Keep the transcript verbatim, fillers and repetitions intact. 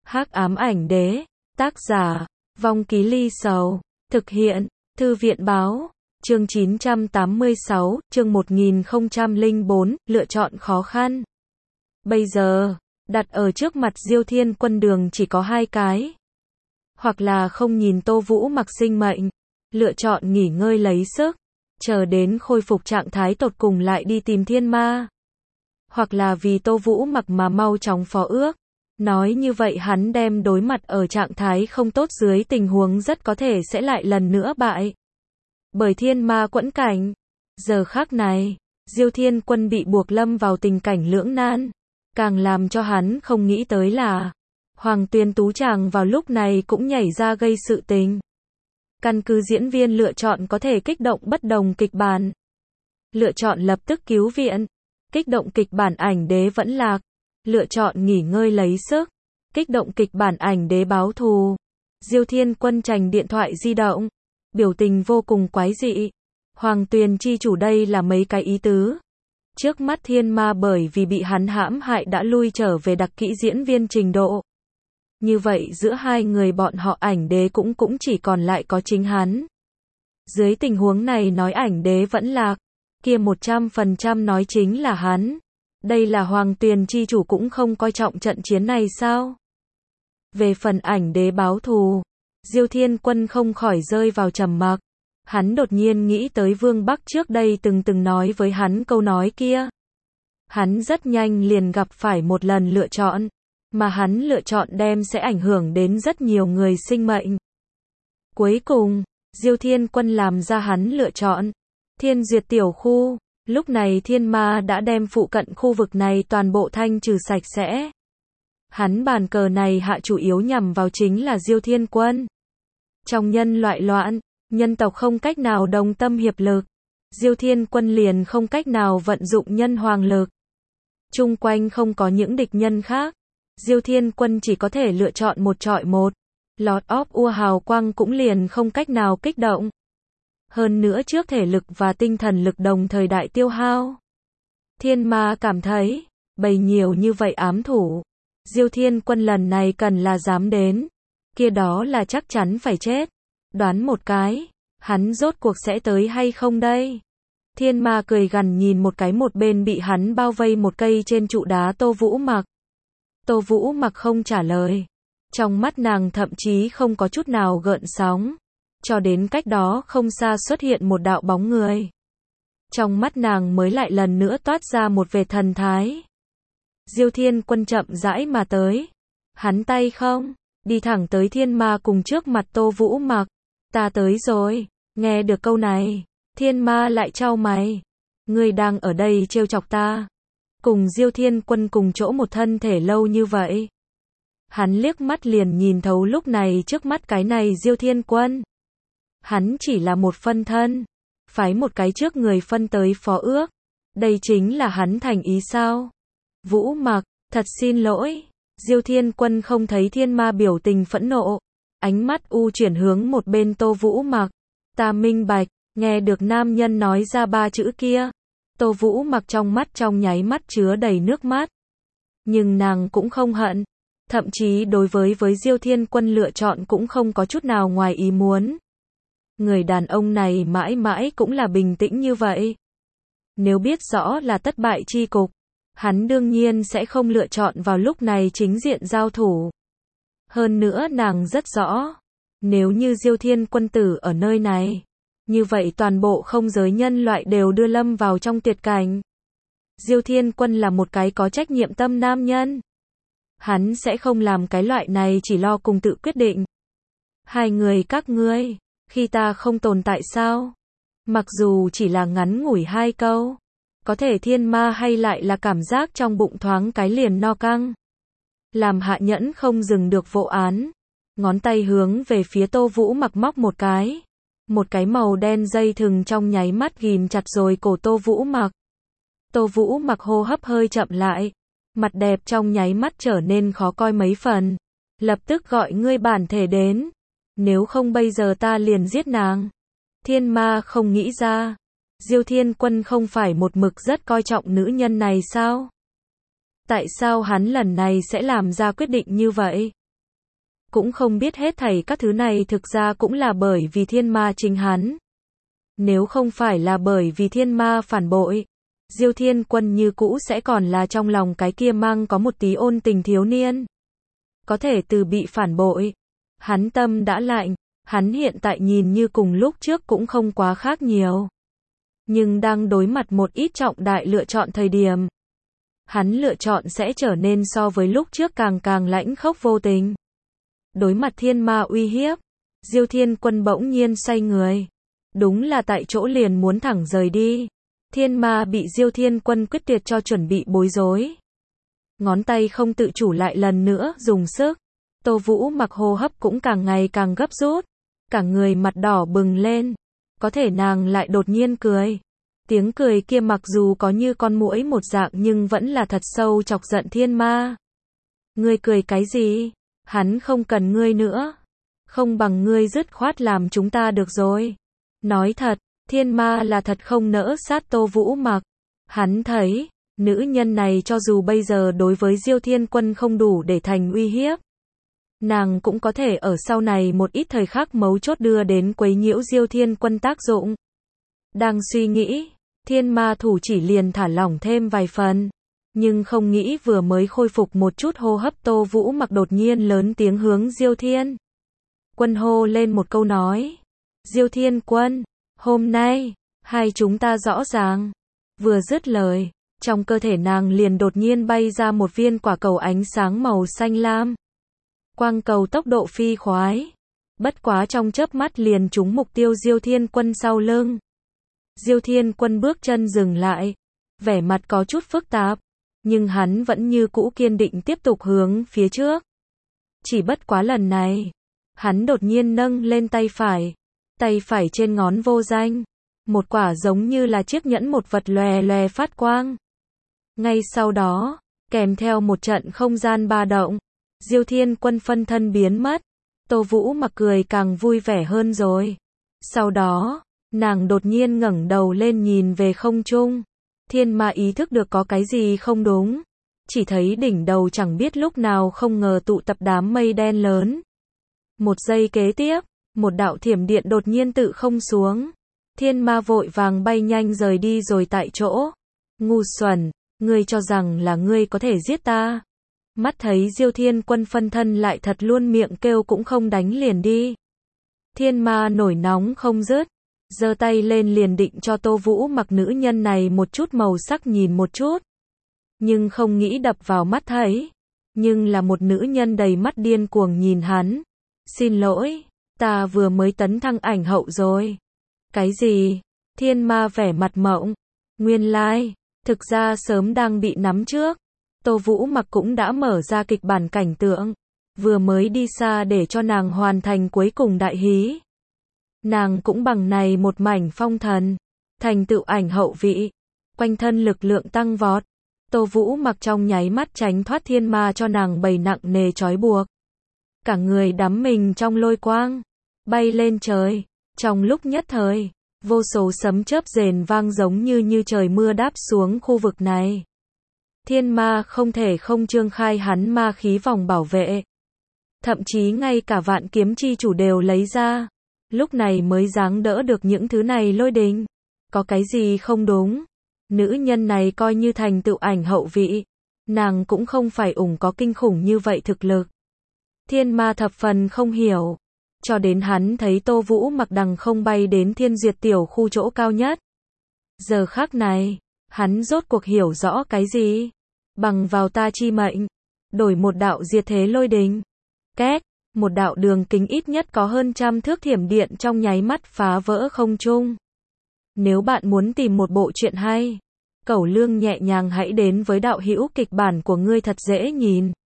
Hắc ám ảnh đế, tác giả, Vong Ký Ly Sầu, thực hiện, Thư viện báo, chương chín trăm tám mươi sáu, chương một nghìn không trăm lẻ bốn, lựa chọn khó khăn. Bây giờ, đặt ở trước mặt Diêu Thiên Quân đường chỉ có hai cái. Hoặc là không nhìn Tô Vũ Mặc sinh mệnh, lựa chọn nghỉ ngơi lấy sức, chờ đến khôi phục trạng thái tột cùng lại đi tìm thiên ma. Hoặc là vì Tô Vũ Mặc mà mau chóng phó ước. Nói như vậy hắn đem đối mặt ở trạng thái không tốt dưới tình huống rất có thể sẽ lại lần nữa bại. Bởi thiên ma quẫn cảnh. Giờ khắc này, Diêu Thiên Quân bị buộc lâm vào tình cảnh lưỡng nan. Càng làm cho hắn không nghĩ tới là Hoàng Tuyền Tú chàng vào lúc này cũng nhảy ra gây sự tình. Căn cứ diễn viên lựa chọn có thể kích động bất đồng kịch bản. Lựa chọn lập tức cứu viện. Kích động kịch bản ảnh đế vẫn lạc. Lựa chọn nghỉ ngơi lấy sức. Kích động kịch bản ảnh đế báo thù. Diêu Thiên Quân chành điện thoại di động. Biểu tình vô cùng quái dị. Hoàng Tuyền chi chủ đây là mấy cái ý tứ. Trước mắt thiên ma bởi vì bị hắn hãm hại đã lui trở về đặc kỹ diễn viên trình độ. Như vậy giữa hai người bọn họ ảnh đế cũng cũng chỉ còn lại có chính hắn. Dưới tình huống này nói ảnh đế vẫn lạc. Kia một trăm phần trăm nói chính là hắn. Đây là Hoàng Tuyền chi chủ cũng không coi trọng trận chiến này sao? Về phần ảnh đế báo thù, Diêu Thiên Quân không khỏi rơi vào trầm mặc. Hắn đột nhiên nghĩ tới Vương Bắc trước đây từng từng nói với hắn câu nói kia. Hắn rất nhanh liền gặp phải một lần lựa chọn, mà hắn lựa chọn đem sẽ ảnh hưởng đến rất nhiều người sinh mệnh. Cuối cùng, Diêu Thiên Quân làm ra hắn lựa chọn. Thiên Duyệt tiểu khu. Lúc này thiên ma đã đem phụ cận khu vực này toàn bộ thanh trừ sạch sẽ. Hắn bàn cờ này hạ chủ yếu nhằm vào chính là Diêu Thiên Quân. Trong nhân loại loạn, nhân tộc không cách nào đồng tâm hiệp lực. Diêu Thiên Quân liền không cách nào vận dụng nhân hoàng lực. Chung quanh không có những địch nhân khác. Diêu Thiên Quân chỉ có thể lựa chọn một chọi một. Lord of Ua hào quang cũng liền không cách nào kích động. Hơn nữa trước thể lực và tinh thần lực đồng thời đại tiêu hao. Thiên ma cảm thấy, bầy nhiều như vậy ám thủ. Diêu Thiên Quân lần này cần là dám đến. Kia đó là chắc chắn phải chết. Đoán một cái, hắn rốt cuộc sẽ tới hay không đây? Thiên ma cười gằn nhìn một cái một bên bị hắn bao vây một cây trên trụ đá Tô Vũ Mặc. Tô Vũ Mặc không trả lời. Trong mắt nàng thậm chí không có chút nào gợn sóng. Cho đến cách đó không xa xuất hiện một đạo bóng người. Trong mắt nàng mới lại lần nữa toát ra một vệt thần thái. Diêu Thiên Quân chậm rãi mà tới. Hắn tay không, đi thẳng tới thiên ma cùng trước mặt Tô Vũ Mặc. Ta tới rồi. Nghe được câu này, thiên ma lại chau mày. Ngươi đang ở đây trêu chọc ta. Cùng Diêu Thiên Quân cùng chỗ một thân thể lâu như vậy. Hắn liếc mắt liền nhìn thấu lúc này trước mắt cái này Diêu Thiên Quân. Hắn chỉ là một phân thân, phái một cái trước người phân tới phó ước. Đây chính là hắn thành ý sao? Vũ Mặc, thật xin lỗi. Diêu Thiên Quân không thấy thiên ma biểu tình phẫn nộ. Ánh mắt u chuyển hướng một bên Tô Vũ Mặc. Ta minh bạch, nghe được nam nhân nói ra ba chữ kia. Tô Vũ Mặc trong mắt trong nháy mắt chứa đầy nước mắt. Nhưng nàng cũng không hận. Thậm chí đối với với Diêu Thiên Quân lựa chọn cũng không có chút nào ngoài ý muốn. Người đàn ông này mãi mãi cũng là bình tĩnh như vậy. Nếu biết rõ là thất bại chi cục, hắn đương nhiên sẽ không lựa chọn vào lúc này chính diện giao thủ. Hơn nữa nàng rất rõ, nếu như Diêu Thiên Quân tử ở nơi này, như vậy toàn bộ không giới nhân loại đều đưa lâm vào trong tuyệt cảnh. Diêu Thiên Quân là một cái có trách nhiệm tâm nam nhân. Hắn sẽ không làm cái loại này chỉ lo cùng tự quyết định. Hai người các ngươi, khi ta không tồn tại sao? Mặc dù chỉ là ngắn ngủi hai câu, có thể thiên ma hay lại là cảm giác trong bụng thoáng cái liền no căng. Làm hạ nhẫn không dừng được vô án. Ngón tay hướng về phía Tô Vũ Mặc móc một cái. Một cái màu đen dây thừng trong nháy mắt ghim chặt rồi cổ Tô Vũ Mặc. Tô Vũ Mặc hô hấp hơi chậm lại. Mặt đẹp trong nháy mắt trở nên khó coi mấy phần. Lập tức gọi ngươi bản thể đến. Nếu không bây giờ ta liền giết nàng. Thiên ma không nghĩ ra. Diêu Thiên Quân không phải một mực rất coi trọng nữ nhân này sao? Tại sao hắn lần này sẽ làm ra quyết định như vậy? cũng không biết hết thảy các thứ này thực ra cũng là bởi vì thiên ma chính hắn. Nếu không phải là bởi vì thiên ma phản bội, Diêu Thiên Quân như cũ sẽ còn là trong lòng cái kia mang có một tí ôn tình thiếu niên. Có thể từ bị phản bội, hắn tâm đã lạnh, hắn hiện tại nhìn như cùng lúc trước cũng không quá khác nhiều. Nhưng đang đối mặt một ít trọng đại lựa chọn thời điểm, hắn lựa chọn sẽ trở nên so với lúc trước càng càng lãnh khốc vô tình. Đối mặt thiên ma uy hiếp, Diêu Thiên Quân bỗng nhiên xoay người. Đúng là tại chỗ liền muốn thẳng rời đi. Thiên ma bị Diêu Thiên Quân quyết tuyệt cho chuẩn bị bối rối. Ngón tay không tự chủ lại lần nữa dùng sức. Tô Vũ Mặc hô hấp cũng càng ngày càng gấp rút. Cả người mặt đỏ bừng lên. Có thể nàng lại đột nhiên cười. Tiếng cười kia mặc dù có như con muỗi một dạng nhưng vẫn là thật sâu chọc giận thiên ma. Ngươi cười cái gì? Hắn không cần ngươi nữa. Không bằng ngươi dứt khoát làm chúng ta được rồi. Nói thật, thiên ma là thật không nỡ sát Tô Vũ Mặc. Hắn thấy, nữ nhân này cho dù bây giờ đối với Diêu Thiên Quân không đủ để thành uy hiếp, nàng cũng có thể ở sau này một ít thời khắc mấu chốt đưa đến quấy nhiễu Diêu Thiên Quân tác dụng. Đang suy nghĩ, thiên ma thủ chỉ liền thả lỏng thêm vài phần. Nhưng không nghĩ vừa mới khôi phục một chút hô hấp Tô Vũ Mặc đột nhiên lớn tiếng hướng Diêu Thiên Quân hô lên một câu nói. Diêu Thiên Quân, hôm nay, hai chúng ta rõ ràng. Vừa dứt lời, trong cơ thể nàng liền đột nhiên bay ra một viên quả cầu ánh sáng màu xanh lam. Quang cầu tốc độ phi khoái. Bất quá trong chớp mắt liền trúng mục tiêu Diêu Thiên Quân sau lưng. Diêu Thiên Quân bước chân dừng lại. Vẻ mặt có chút phức tạp. Nhưng hắn vẫn như cũ kiên định tiếp tục hướng phía trước. Chỉ bất quá lần này, hắn đột nhiên nâng lên tay phải. Tay phải trên ngón vô danh. Một quả giống như là chiếc nhẫn một vật lòe lòe phát quang. Ngay sau đó, kèm theo một trận không gian ba động, Diêu Thiên Quân phân thân biến mất. Tô Vũ Mặc cười càng vui vẻ hơn rồi. Sau đó, nàng đột nhiên ngẩng đầu lên nhìn về không trung. Thiên ma ý thức được có cái gì không đúng. Chỉ thấy đỉnh đầu chẳng biết lúc nào không ngờ tụ tập đám mây đen lớn. Một giây kế tiếp, một đạo thiểm điện đột nhiên tự không xuống. Thiên ma vội vàng bay nhanh rời đi rồi tại chỗ. Ngu xuẩn, ngươi cho rằng là ngươi có thể giết ta. Mắt thấy Diêu Thiên Quân phân thân lại thật luôn miệng kêu cũng không đánh liền đi. Thiên ma nổi nóng không dứt. Giơ tay lên liền định cho Tô Vũ Mặc nữ nhân này một chút màu sắc nhìn một chút. Nhưng không nghĩ đập vào mắt thấy. Nhưng là một nữ nhân đầy mắt điên cuồng nhìn hắn. Xin lỗi, ta vừa mới tấn thăng ảnh hậu rồi. Cái gì? Thiên ma vẻ mặt mộng. Nguyên lai, like, thực ra sớm đang bị nắm trước. Tô Vũ Mặc cũng đã mở ra kịch bản cảnh tượng. Vừa mới đi xa để cho nàng hoàn thành cuối cùng đại hí. Nàng cũng bằng này một mảnh phong thần. Thành tựu ảnh hậu vị. Quanh thân lực lượng tăng vọt. Tô Vũ Mặc trong nháy mắt tránh thoát thiên ma cho nàng bầy nặng nề trói buộc. Cả người đắm mình trong lôi quang. Bay lên trời. Trong lúc nhất thời, vô số sấm chớp rền vang giống như như trời mưa đáp xuống khu vực này. Thiên ma không thể không trương khai hắn ma khí vòng bảo vệ. Thậm chí ngay cả vạn kiếm chi chủ đều lấy ra. Lúc này mới giáng đỡ được những thứ này lôi đình. Có cái gì không đúng? Nữ nhân này coi như thành tựu ảnh hậu vị. Nàng cũng không phải ủng có kinh khủng như vậy thực lực. Thiên ma thập phần không hiểu. Cho đến hắn thấy Tô Vũ Mặc đằng không bay đến thiên duyệt tiểu khu chỗ cao nhất. Giờ khắc này, hắn rốt cuộc hiểu rõ cái gì? Bằng vào ta chi mệnh, đổi một đạo diệt thế lôi đình. Két, một đạo đường kính ít nhất có hơn trăm thước thiểm điện trong nháy mắt phá vỡ không trung. Nếu bạn muốn tìm một bộ truyện hay, Cẩu Lương nhẹ nhàng hãy đến với đạo hữu kịch bản của ngươi thật dễ nhìn.